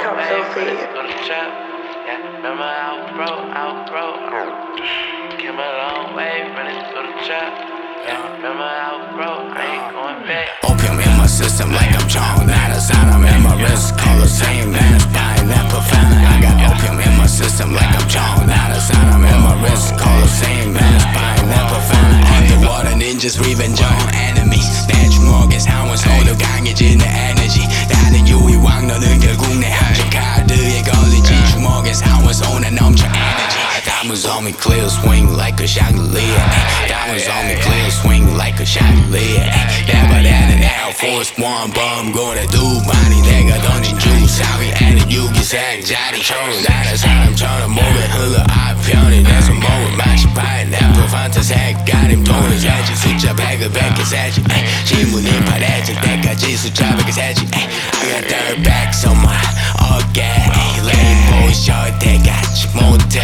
Trap Filthy. Go to trap. Yeah, remember I was broke. Came a long way, running through the trap. Yeah, remember I was broke, I ain't going back. Opium in my system like I'm John Madison. I'm in my wrist, call the same man, buying that profound. I got opium in my system like I'm John Madison. I'm in my wrist, call the same man, buying that profound. Underwater ninjas, revenge on enemies. 내주먹에 상원 손을 강해지는 energy. 나는 유이왕 너는 결국 내 함정 카드에 걸리지. 주먹에 상원 손에 넘쳐 energy. Diamonds on me clear swing like a chandelier. Diamonds on me clear swing like a chandelier. Never than an Air Force One bomb gonna do 많이 내가 던진 주사위 애는 유기생 자리처럼 다른 사람처럼 몸에 흘러 아편이 내 손목을 마치 파인애플 판타 색깔임 돈을 세지 숫자 100을 100개 세지 신문이 파래질 때까지 숫자 100개 세지 I got dirt bags on my 어깨 Lame boys 절대 같이 못해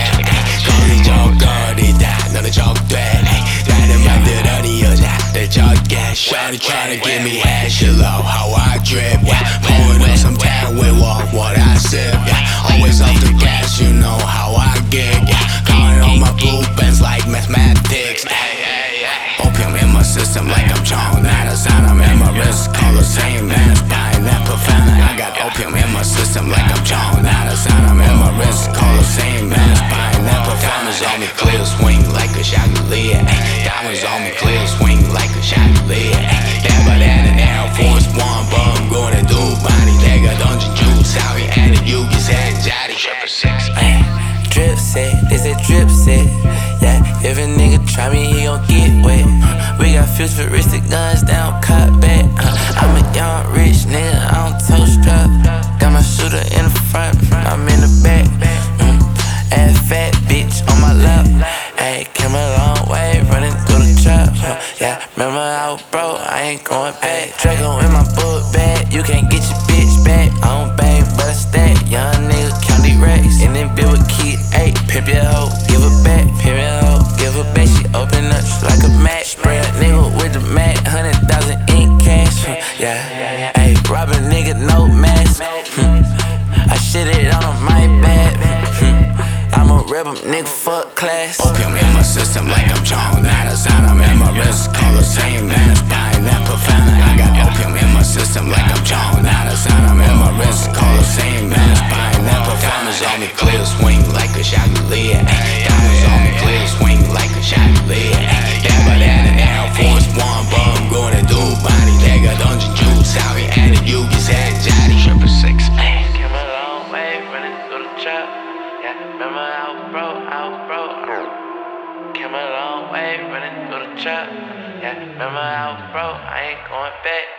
걸리적거리다 너는 적돼 나를 만들어 네 여자들 적게 Shawty tryna give me head she love how I drip pouring on some town with what I sip always off the gas you know how I get calling on my blue pens like mathematics opium in my system like I'm John Madison I'm in my wrist call the same man buying that profound I got opium in my system like I'm John Madison I'm in my wrist call the same man buying that profound diamonds on me clear swing like a chandelier diamonds on me clear swing like a chandelier never than an Air Force One bomb gonna do 많이 내가 던진 주사위 애는 유기생 자리 Drip set, they say drip set. Yeah, if a nigga try me, he gon' get wet. We got futuristic guns down, cut back. I'm a young rich nigga, I don't toe strap. Got my shooter in the front, I'm in the back. Ass fat bitch on my lap. Ayy, came a long way, running through the trap. Yeah, remember I was broke, I ain't going back. Draco in my book bag, you can't get your bitch back. I don't bang, but I stack. Young nigga count these racks, and then build with key 8. Pimp your hoe, give her back. Pimp your hoe, give her back. She open up like a match. Spray a nigga with the Mac, 100,000 in cash. Yeah, ayy, rob a nigga, no mask. I shit it on my bad. I'm a rebel, nigga, fuck class. Opium in my system like I'm John Madison I'm in my wrist, call the same man buying that profound I got opium in my system like I'm John Madison I'm in my wrist, call the same man buying that profound diamonds on me clear swing like a chandelier diamonds on me clear swing like a chandelier never than an Air Force One bomb gonna do 많이 내가 던진 주사위 애는 유기생 자리 Triple six, came a long way, running through the trap. Yeah, remember I was broke. Came a long way, running through the trap. Yeah, remember I was broke, I ain't going back.